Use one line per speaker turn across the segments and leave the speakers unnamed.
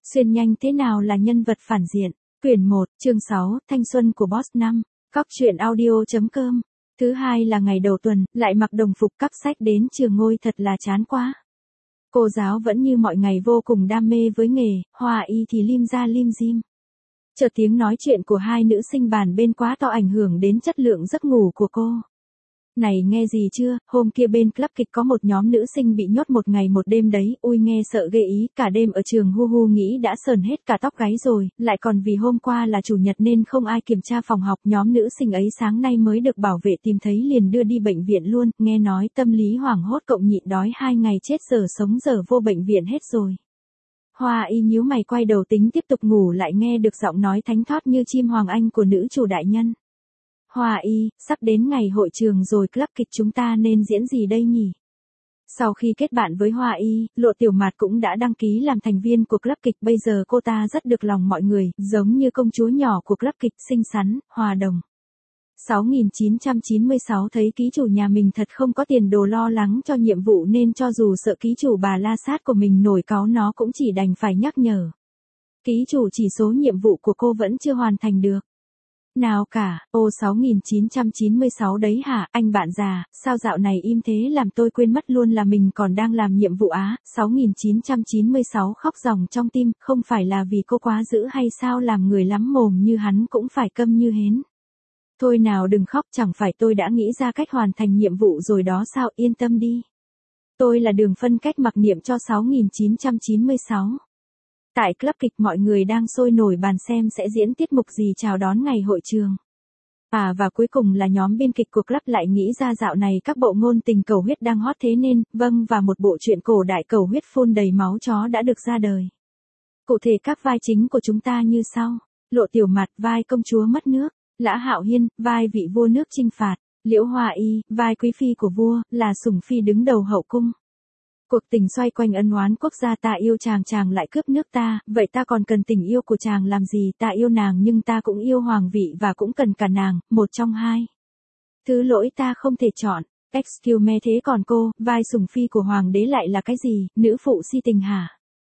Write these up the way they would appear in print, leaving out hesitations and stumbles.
Xuyên nhanh thế nào là nhân vật phản diện? Quyển 1, chương 6, Thanh xuân của Boss 5. Cóc truyện audio.com. Thứ hai là ngày đầu tuần, lại mặc đồng phục cắp sách đến trường ngôi, thật là chán quá. Cô giáo vẫn như mọi ngày vô cùng đam mê với nghề, Hoa Y thì lim ra lim dim. Chợt tiếng nói chuyện của hai nữ sinh bàn bên quá to ảnh hưởng đến chất lượng giấc ngủ của cô. Này nghe gì chưa, hôm kia bên club kịch có một nhóm nữ sinh bị nhốt một ngày một đêm đấy, ui nghe sợ ghê ý, cả đêm ở trường hu hu nghĩ đã sờn hết cả tóc gáy rồi, lại còn vì hôm qua là chủ nhật nên không ai kiểm tra phòng học, nhóm nữ sinh ấy sáng nay mới được bảo vệ tìm thấy liền đưa đi bệnh viện luôn, nghe nói tâm lý hoảng hốt cộng nhịn đói 2 ngày chết giờ sống giờ vô bệnh viện hết rồi. Hoa Y nhíu mày quay đầu tính tiếp tục ngủ lại nghe được giọng nói thánh thót như chim hoàng anh của nữ chủ đại nhân. Hoa Y, sắp đến ngày hội trường rồi, club kịch chúng ta nên diễn gì đây nhỉ? Sau khi kết bạn với Hoa Y, Lộ Tiểu Mạt cũng đã đăng ký làm thành viên của club kịch, bây giờ cô ta rất được lòng mọi người, giống như công chúa nhỏ của club kịch, xinh xắn, hòa đồng. 6996 thấy ký chủ nhà mình thật không có tiền đồ lo lắng cho nhiệm vụ nên cho dù sợ ký chủ bà la sát của mình nổi cáu nó cũng chỉ đành phải nhắc nhở. Ký chủ chỉ số nhiệm vụ của cô vẫn chưa hoàn thành được. Nào cả, ô 6996 đấy hả, anh bạn già, sao dạo này im thế làm tôi quên mất luôn là mình còn đang làm nhiệm vụ á, 6996 khóc ròng trong tim, không phải là vì cô quá dữ hay sao, làm người lắm mồm như hắn cũng phải câm như hến. Thôi nào đừng khóc, chẳng phải tôi đã nghĩ ra cách hoàn thành nhiệm vụ rồi đó sao, yên tâm đi. Tôi là Đường phân cách mặc niệm cho 6996. Tại club kịch mọi người đang sôi nổi bàn xem sẽ diễn tiết mục gì chào đón ngày hội trường. Và cuối cùng là nhóm biên kịch của club lại nghĩ ra dạo này các bộ ngôn tình cầu huyết đang hot thế nên, và một bộ truyện cổ đại cầu huyết phun đầy máu chó đã được ra đời. Cụ thể các vai chính của chúng ta như sau. Lộ Tiểu Mạt, vai công chúa mất nước. Lã Hạo Hiên, vai vị vua nước chinh phạt. Liễu Hoa Y, vai quý phi của vua, là sủng phi đứng đầu hậu cung. Cuộc tình xoay quanh ân oán quốc gia, ta yêu chàng, chàng lại cướp nước ta, vậy ta còn cần tình yêu của chàng làm gì, ta yêu nàng nhưng ta cũng yêu hoàng vị và cũng cần cả nàng, một trong hai. Thứ lỗi ta không thể chọn, excuse me, thế còn cô, vai sủng phi của hoàng đế lại là cái gì, nữ phụ si tình hả?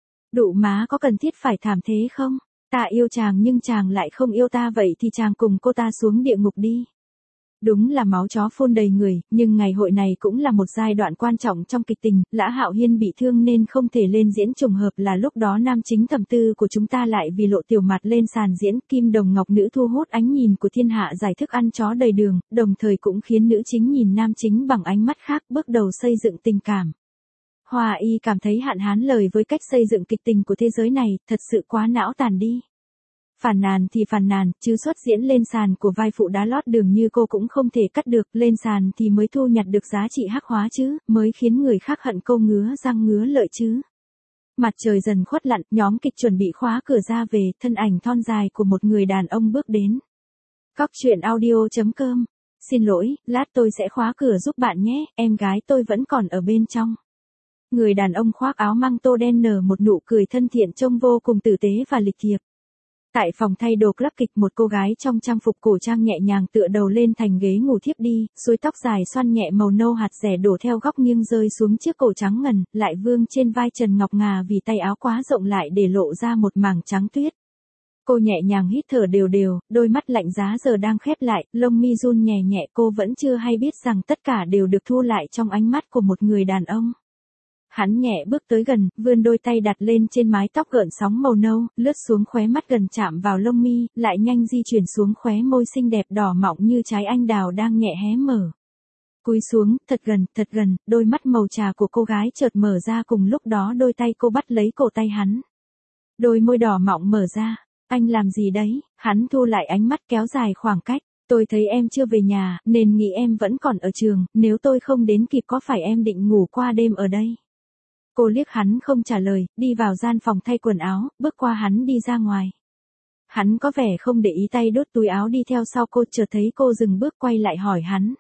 Đụ má, có cần thiết phải thảm thế không? Ta yêu chàng nhưng chàng lại không yêu ta, vậy thì chàng cùng cô ta xuống địa ngục đi. Đúng là máu chó phun đầy người, nhưng ngày hội này cũng là một giai đoạn quan trọng trong kịch tình, Lã Hạo Hiên bị thương nên không thể lên diễn, trùng hợp là lúc đó nam chính Thẩm Tư của chúng ta lại vì Lộ Tiểu Mạt lên sàn diễn, Kim Đồng Ngọc Nữ thu hút ánh nhìn của thiên hạ, giải thức ăn chó đầy đường, đồng thời cũng khiến nữ chính nhìn nam chính bằng ánh mắt khác, bước đầu xây dựng tình cảm. Hoa Y cảm thấy hạn hán lời với cách xây dựng kịch tình của thế giới này, thật sự quá não tàn đi. Phàn nàn thì phàn nàn, chứ xuất diễn lên sàn của vai phụ đá lót đường như cô cũng không thể cắt được, lên sàn thì mới thu nhặt được giá trị hắc hóa chứ, mới khiến người khác hận cô ngứa răng ngứa lợi chứ. Mặt trời dần khuất lặn, nhóm kịch chuẩn bị khóa cửa ra về, thân ảnh thon dài của một người đàn ông bước đến. Cóc truyện audio.com. Xin lỗi, lát tôi sẽ khóa cửa giúp bạn nhé, em gái tôi vẫn còn ở bên trong. Người đàn ông khoác áo măng tô đen nở một nụ cười thân thiện trông vô cùng tử tế và lịch thiệp. Tại phòng thay đồ club kịch, một cô gái trong trang phục cổ trang nhẹ nhàng tựa đầu lên thành ghế ngủ thiếp đi, xuôi tóc dài xoăn nhẹ màu nâu hạt rẻ đổ theo góc nghiêng rơi xuống chiếc cổ trắng ngần, lại vương trên vai trần ngọc ngà vì tay áo quá rộng lại để lộ ra một mảng trắng tuyết. Cô nhẹ nhàng hít thở đều đều, đôi mắt lạnh giá giờ đang khép lại, lông mi run nhẹ nhẹ, cô vẫn chưa hay biết rằng tất cả đều được thu lại trong ánh mắt của một người đàn ông. Hắn nhẹ bước tới gần, vươn đôi tay đặt lên trên mái tóc gợn sóng màu nâu, lướt xuống khóe mắt gần chạm vào lông mi, lại nhanh di chuyển xuống khóe môi xinh đẹp đỏ mọng như trái anh đào đang nhẹ hé mở. Cúi xuống, thật gần, đôi mắt màu trà của cô gái chợt mở ra, cùng lúc đó đôi tay cô bắt lấy cổ tay hắn. Đôi môi đỏ mọng mở ra, anh làm gì đấy, hắn thu lại ánh mắt kéo dài khoảng cách. Tôi thấy em chưa về nhà, nên nghĩ em vẫn còn ở trường, nếu tôi không đến kịp có phải em định ngủ qua đêm ở đây? Cô liếc hắn không trả lời, đi vào gian phòng thay quần áo, bước qua hắn đi ra ngoài. Hắn có vẻ không để ý, tay đút túi áo đi theo sau cô, chợt thấy cô dừng bước quay lại hỏi hắn.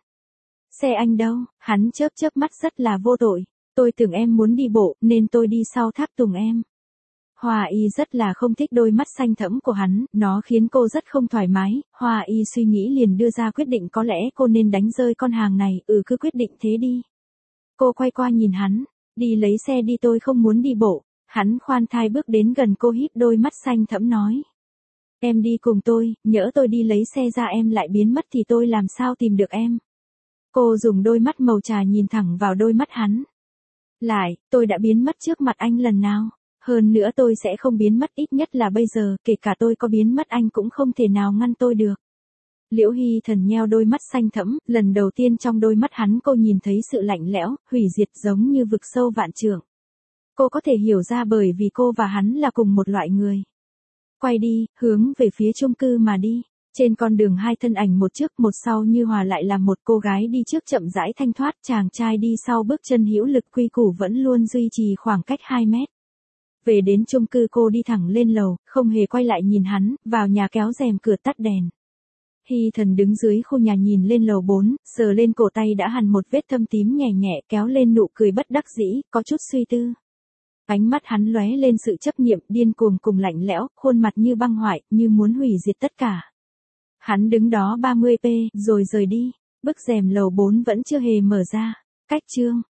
Xe anh đâu? Hắn chớp mắt rất là vô tội. Tôi tưởng em muốn đi bộ, nên tôi đi sau tháp tùng em. Hoa Y rất là không thích đôi mắt xanh thẫm của hắn, nó khiến cô rất không thoải mái. Hoa Y suy nghĩ liền đưa ra quyết định có lẽ cô nên đánh rơi con hàng này, cứ quyết định thế đi. Cô quay qua nhìn hắn. Đi lấy xe đi, tôi không muốn đi bộ. Hắn khoan thai bước đến gần cô híp đôi mắt xanh thẫm nói. Em đi cùng tôi, nhỡ tôi đi lấy xe ra em lại biến mất thì tôi làm sao tìm được em. Cô dùng đôi mắt màu trà nhìn thẳng vào đôi mắt hắn. Lại, tôi đã biến mất trước mặt anh lần nào. Hơn nữa tôi sẽ không biến mất, ít nhất là bây giờ, kể cả tôi có biến mất anh cũng không thể nào ngăn tôi được. Liễu Hy Thần nheo đôi mắt xanh thẫm, lần đầu tiên trong đôi mắt hắn cô nhìn thấy sự lạnh lẽo, hủy diệt giống như vực sâu vạn trượng. Cô có thể hiểu ra bởi vì cô và hắn là cùng một loại người. Quay đi, hướng về phía chung cư mà đi. Trên con đường hai thân ảnh một trước một sau như hòa lại làm một, cô gái đi trước chậm rãi thanh thoát, chàng trai đi sau bước chân hữu lực quy củ vẫn luôn duy trì khoảng cách 2 mét. Về đến chung cư cô đi thẳng lên lầu, không hề quay lại nhìn hắn, vào nhà kéo rèm cửa tắt đèn. Hy Thần đứng dưới khu nhà nhìn lên lầu 4, sờ lên cổ tay đã hằn một vết thâm tím nhẹ nhẹ, kéo lên nụ cười bất đắc dĩ, có chút suy tư. Ánh mắt hắn lóe lên sự chấp niệm, điên cuồng cùng lạnh lẽo, khuôn mặt như băng hoại, như muốn hủy diệt tất cả. Hắn đứng đó 30p, rồi rời đi. Bức rèm lầu 4 vẫn chưa hề mở ra. Cách chương